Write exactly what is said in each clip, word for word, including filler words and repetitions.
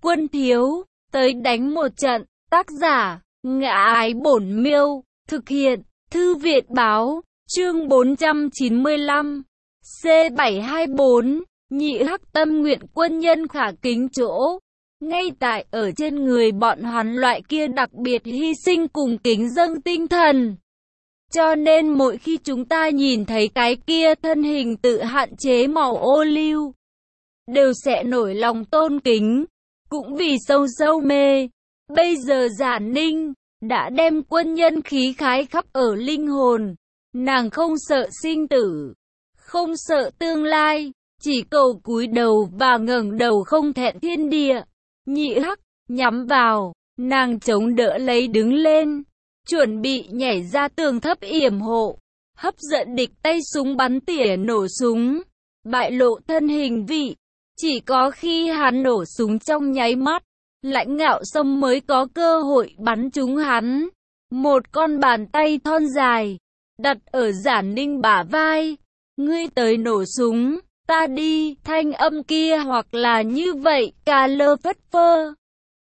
Quân thiếu, tới đánh một trận. Tác giả, Ngã Ái Bổn Miêu. Thực hiện, Thư viện báo. Chương bốn trăm chín mươi lăm. C bảy hai bốn. Nhị hắc tâm nguyện quân nhân khả kính chỗ. Ngay tại ở trên người bọn hắn loại kia đặc biệt hy sinh cùng kính dâng tinh thần. Cho nên mỗi khi chúng ta nhìn thấy cái kia thân hình tự hạn chế màu ô liu, đều sẽ nổi lòng tôn kính, cũng vì sâu sâu mê. Bây giờ Giản Ninh đã đem quân nhân khí khái khắp ở linh hồn. Nàng không sợ sinh tử, không sợ tương lai, chỉ cầu cúi đầu và ngẩng đầu không thẹn thiên địa. Nhị hắc nhắm vào, nàng chống đỡ lấy đứng lên, chuẩn bị nhảy ra tường thấp yểm hộ, hấp dẫn địch tay súng bắn tỉa nổ súng, bại lộ thân hình vị. Chỉ có khi hắn nổ súng trong nháy mắt, Lãnh Ngạo Sâm mới có cơ hội bắn trúng hắn. Một con bàn tay thon dài đặt ở Giản Ninh bả vai. Ngươi tới nổ súng, ta đi. Thanh âm kia hoặc là như vậy, cà lơ phất phơ,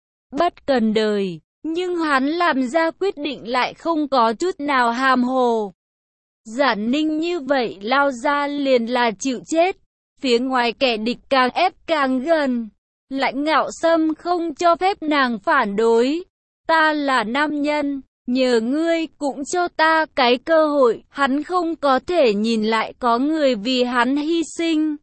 bất cần đời, nhưng hắn làm ra quyết định lại không có chút nào hàm hồ. Giản Ninh như vậy lao ra liền là chịu chết. Phía ngoài kẻ địch càng ép càng gần. Lãnh Ngạo Sâm không cho phép nàng phản đối. Ta là nam nhân, nhờ ngươi cũng cho ta cái cơ hội. Hắn không có thể nhìn lại có người vì hắn hy sinh.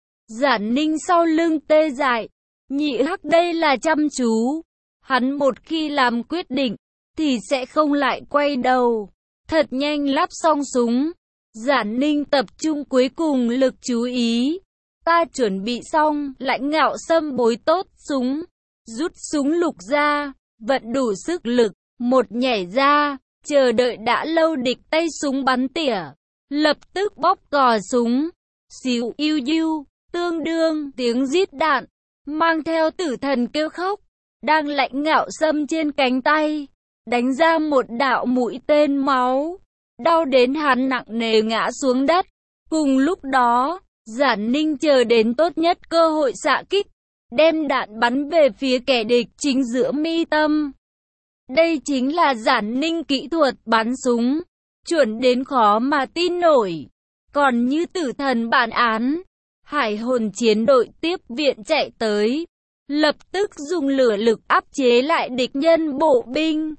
Giản Ninh sau lưng tê dại. Nhị hắc đây là chăm chú. Hắn một khi làm quyết định thì sẽ không lại quay đầu. Thật nhanh lắp xong súng. Giản Ninh tập trung cuối cùng lực chú ý. Ta chuẩn bị xong. Lãnh Ngạo Sâm bối tốt súng, rút súng lục ra, vận đủ sức lực, một nhảy ra, chờ đợi đã lâu địch tay súng bắn tỉa, lập tức bóp cò súng. Xíu iu iu, tương đương tiếng rít đạn, mang theo tử thần kêu khóc, đang Lãnh Ngạo Sâm trên cánh tay, đánh ra một đạo mũi tên máu, đau đến hắn nặng nề ngã xuống đất. Cùng lúc đó, Giản Ninh chờ đến tốt nhất cơ hội xạ kích, đem đạn bắn về phía kẻ địch chính giữa mi tâm. Đây chính là Giản Ninh kỹ thuật bắn súng, chuẩn đến khó mà tin nổi. Còn như tử thần bản án, hải hồn chiến đội tiếp viện chạy tới, lập tức dùng lửa lực áp chế lại địch nhân bộ binh.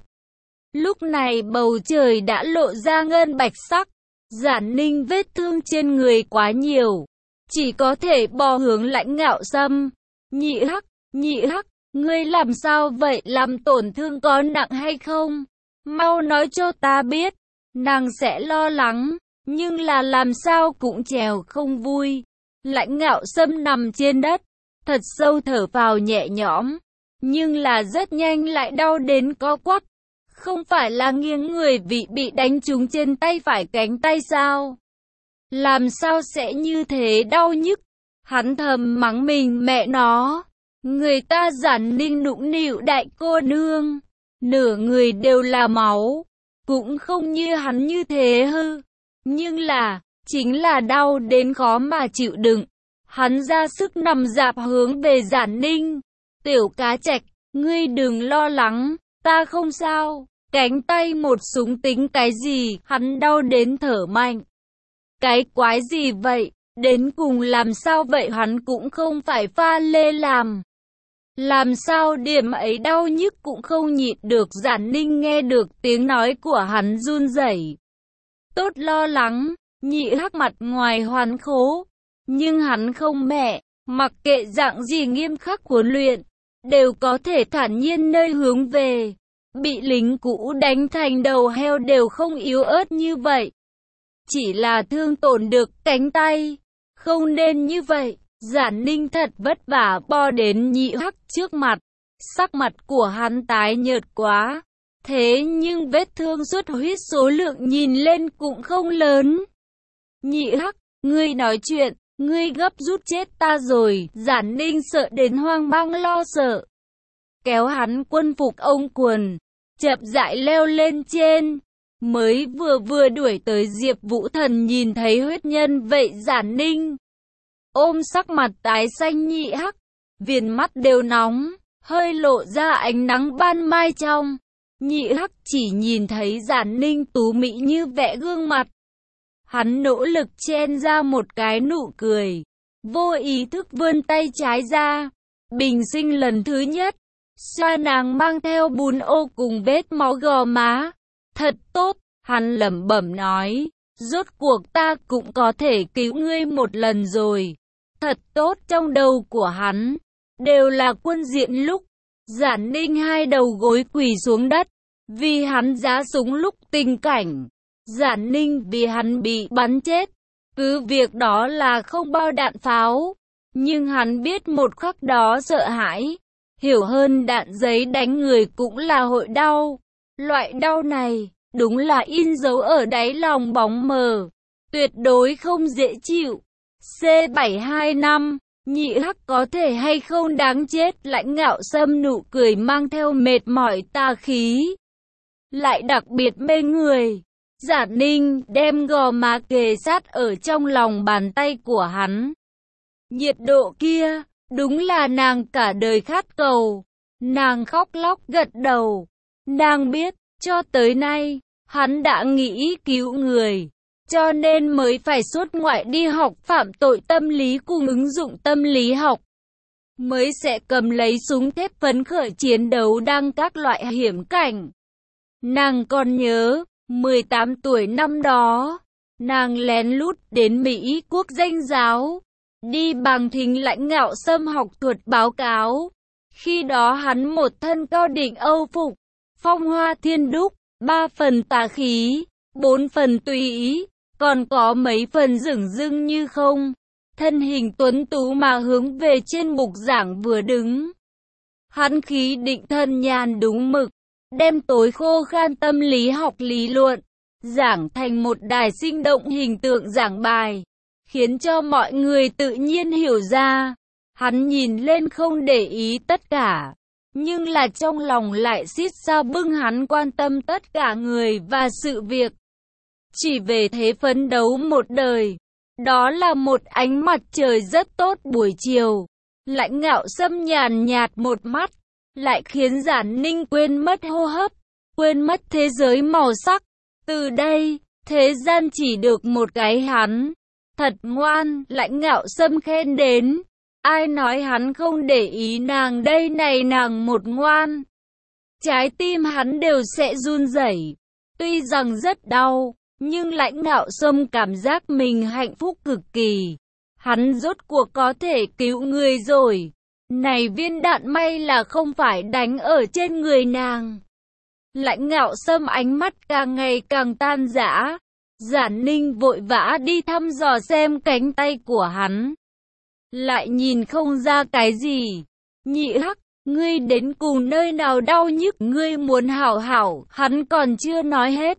Lúc này bầu trời đã lộ ra ngân bạch sắc. Giản Ninh vết thương trên người quá nhiều, chỉ có thể bò hướng Lãnh Ngạo Sâm. Nhị hắc, nhị hắc, ngươi làm sao vậy, làm tổn thương có nặng hay không? Mau nói cho ta biết, nàng sẽ lo lắng, nhưng là làm sao cũng trèo không vui. Lãnh Ngạo Sâm nằm trên đất, thật sâu thở phào nhẹ nhõm, nhưng là rất nhanh lại đau đến co quắp. Không phải là nghiêng người vì bị đánh trúng trên tay phải cánh tay sao? Làm sao sẽ như thế đau nhức? Hắn thầm mắng mình, mẹ nó. Người ta Giản Ninh nũng nịu đại cô nương, nửa người đều là máu, cũng không như hắn như thế hư. Nhưng là, chính là đau đến khó mà chịu đựng. Hắn ra sức nằm dạp hướng về Giản Ninh. Tiểu cá trạch, ngươi đừng lo lắng, ta không sao. Cánh tay một súng tính cái gì, hắn đau đến thở mạnh. Cái quái gì vậy, đến cùng làm sao vậy, hắn cũng không phải pha lê làm. Làm sao điểm ấy đau nhức cũng không nhịn được. Giản Ninh nghe được tiếng nói của hắn run rẩy. Tốt lo lắng, nhị hắc mặt ngoài hoàn khố. Nhưng hắn không mẹ, mặc kệ dạng gì nghiêm khắc huấn luyện, đều có thể thản nhiên nơi hướng về. Bị lính cũ đánh thành đầu heo đều không yếu ớt như vậy. Chỉ là thương tổn được cánh tay, không nên như vậy. Giản Ninh thật vất vả bò đến nhị hắc trước mặt. Sắc mặt của hắn tái nhợt quá. Thế nhưng vết thương xuất huyết số lượng nhìn lên cũng không lớn. Nhị hắc, ngươi nói chuyện, ngươi gấp rút chết ta rồi. Giản Ninh sợ đến hoang mang lo sợ, kéo hắn quân phục ống quần, chậm rãi leo lên trên. Mới vừa vừa đuổi tới Diệp Vũ Thần nhìn thấy huyết nhân vậy Giản Ninh ôm sắc mặt tái xanh nhị hắc, viền mắt đều nóng, hơi lộ ra ánh nắng ban mai trong. Nhị Hắc chỉ nhìn thấy Giản Ninh tú mỹ như vẽ gương mặt. Hắn nỗ lực chen ra một cái nụ cười, vô ý thức vươn tay trái ra, bình sinh lần thứ nhất, xoa nàng mang theo bùn ô cùng vết máu gò má. Thật tốt, hắn lẩm bẩm nói, rốt cuộc ta cũng có thể cứu ngươi một lần rồi. Thật tốt. Trong đầu của hắn đều là quân diện lúc Giản Ninh hai đầu gối quỳ xuống đất, vì hắn giã súng lúc tình cảnh. Giản Ninh vì hắn bị bắn chết, cứ việc đó là không bao đạn pháo, nhưng hắn biết một khắc đó sợ hãi, hiểu hơn đạn giấy đánh người cũng là hội đau. Loại đau này, đúng là in dấu ở đáy lòng bóng mờ, tuyệt đối không dễ chịu. C bảy hai năm, Nhị Hắc có thể hay không đáng chết. Lãnh Ngạo Sâm nụ cười mang theo mệt mỏi tà khí, lại đặc biệt mê người. Giản Ninh đem gò má kề sát ở trong lòng bàn tay của hắn. Nhiệt độ kia, đúng là nàng cả đời khát cầu. Nàng khóc lóc gật đầu. Nàng biết, cho tới nay, hắn đã nghĩ cứu người, cho nên mới phải xuất ngoại đi học phạm tội tâm lý cùng ứng dụng tâm lý học, mới sẽ cầm lấy súng thép phấn khởi chiến đấu đang các loại hiểm cảnh. Nàng còn nhớ, mười tám tuổi năm đó, nàng lén lút đến Mỹ Quốc Danh giáo, đi bằng thính Lãnh Ngạo Sâm học thuật báo cáo. Khi đó hắn một thân cao đỉnh Âu phục, phong hoa thiên đúc, ba phần tà khí, bốn phần tùy ý, còn có mấy phần dửng dưng như không. Thân hình tuấn tú mà hướng về trên bục giảng vừa đứng. Hắn khí định thần nhàn đúng mực, đem tối khô khan tâm lý học lý luận, giảng thành một đài sinh động hình tượng giảng bài, khiến cho mọi người tự nhiên hiểu ra. Hắn nhìn lên không để ý tất cả, nhưng là trong lòng lại xít sao bưng hắn quan tâm tất cả người và sự việc. Chỉ về thế phấn đấu một đời. Đó là một ánh mặt trời rất tốt buổi chiều. Lãnh Ngạo Sâm nhàn nhạt một mắt, lại khiến Giản Ninh quên mất hô hấp, quên mất thế giới màu sắc. Từ đây, thế gian chỉ được một cái hắn. Thật ngoan, Lãnh Ngạo Sâm khen đến. Ai nói hắn không để ý nàng đây này, nàng một ngoan. Trái tim hắn đều sẽ run rẩy. Tuy rằng rất đau, nhưng Lãnh Ngạo Sâm cảm giác mình hạnh phúc cực kỳ. Hắn rốt cuộc có thể cứu người rồi. Này viên đạn may là không phải đánh ở trên người nàng. Lãnh Ngạo Sâm ánh mắt càng ngày càng tan rã. Giản Ninh vội vã đi thăm dò xem cánh tay của hắn, lại nhìn không ra cái gì. Nhị Hắc, ngươi đến cùng nơi nào đau nhức, ngươi muốn hảo hảo. Hắn còn chưa nói hết,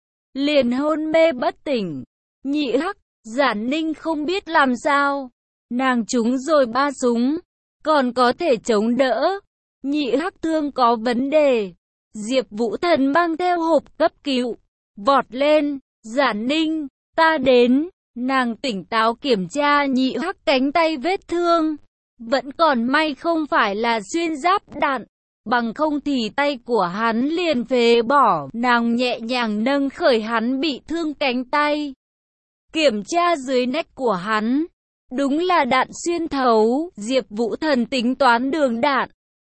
liền hôn mê bất tỉnh. Nhị Hắc, Giản Ninh không biết làm sao. Nàng trúng rồi ba súng, còn có thể chống đỡ. Nhị Hắc thương có vấn đề. Diệp Vũ Thần mang theo hộp cấp cứu, vọt lên. Giản Ninh, ta đến. Nàng tỉnh táo kiểm tra Nhị Hắc cánh tay vết thương. Vẫn còn may không phải là xuyên giáp đạn, bằng không thì tay của hắn liền phế bỏ. Nàng nhẹ nhàng nâng khởi hắn bị thương cánh tay, kiểm tra dưới nách của hắn. Đúng là đạn xuyên thấu. Diệp Vũ Thần tính toán đường đạn.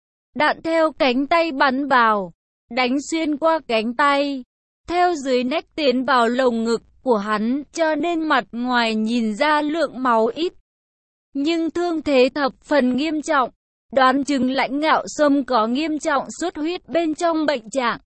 Đạn theo cánh tay bắn vào, đánh xuyên qua cánh tay, theo dưới nách tiến vào lồng ngực của hắn, cho nên mặt ngoài nhìn ra lượng máu ít, nhưng thương thế thập phần nghiêm trọng. Đoán chừng Lãnh Ngạo Sâm có nghiêm trọng xuất huyết bên trong bệnh trạng.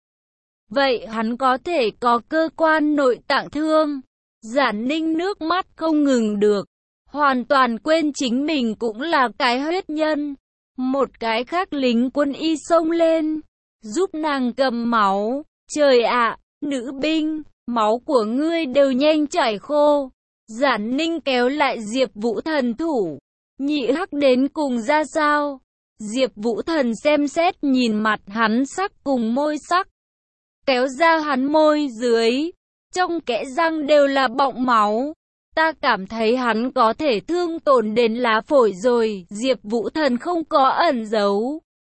Vậy hắn có thể có cơ quan nội tạng thương. Giản Ninh nước mắt không ngừng được, hoàn toàn quên chính mình cũng là cái huyết nhân. Một cái khác lính quân y xông lên, giúp nàng cầm máu. Trời ạ, nữ binh, máu của ngươi đều nhanh chảy khô. Giản Ninh kéo lại Diệp Vũ Thần thủ. Nhị Hắc đến cùng ra sao? Diệp Vũ Thần xem xét nhìn mặt hắn sắc cùng môi sắc, kéo ra hắn môi dưới, trong kẽ răng đều là bọng máu. Ta cảm thấy hắn có thể thương tổn đến lá phổi rồi. Diệp Vũ Thần không có ẩn giấu,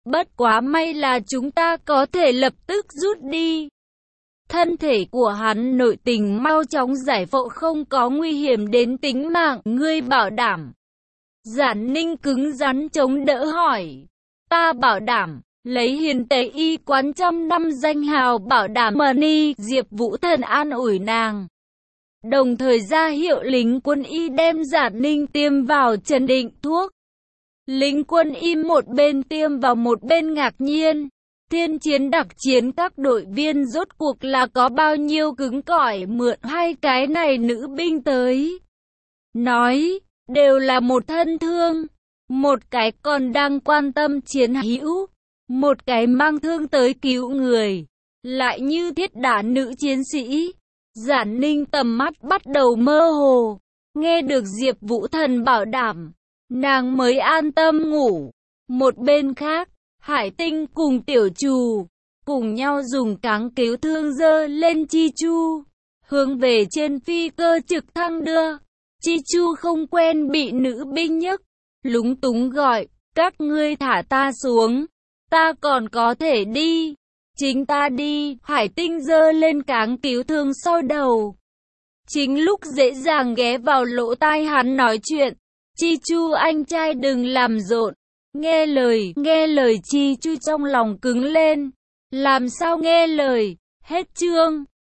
Bất quá may là chúng ta có thể lập tức rút đi. Thân thể của hắn nội tình mau chóng giải phẫu, không có nguy hiểm đến tính mạng, ngươi bảo đảm. Giản Ninh cứng rắn chống đỡ hỏi. Ta bảo đảm, lấy Hiền Tế Y quán trăm năm danh hào bảo đảm mờ ni, Diệp Vũ Thần an ủi nàng. Đồng thời ra hiệu lính quân y đem Giản Ninh tiêm vào trần định thuốc. Lính quân y một bên tiêm vào một bên ngạc nhiên. Thiên chiến đặc chiến các đội viên rốt cuộc là có bao nhiêu cứng cỏi, mượn hai cái này nữ binh tới. Nói, đều là một thân thương. Một cái còn đang quan tâm chiến hữu. Một cái mang thương tới cứu người. Lại như thiết đả nữ chiến sĩ. Giản Ninh tầm mắt bắt đầu mơ hồ. Nghe được Diệp Vũ Thần bảo đảm, nàng mới an tâm ngủ. Một bên khác, Hải Tinh cùng Tiểu Trù cùng nhau dùng cáng cứu thương dơ lên Chi Chu, hướng về trên phi cơ trực thăng đưa. Chi Chu không quen bị nữ binh nhấc, lúng túng gọi, các ngươi thả ta xuống, ta còn có thể đi, chính ta đi. Hải Tinh dơ lên cáng cứu thương sau đầu. Chính lúc dễ dàng ghé vào lỗ tai hắn nói chuyện, Chi Chu anh trai đừng làm rộn. Nghe lời, nghe lời. Chi Chu trong lòng cứng lên. Làm sao nghe lời? Hết chương.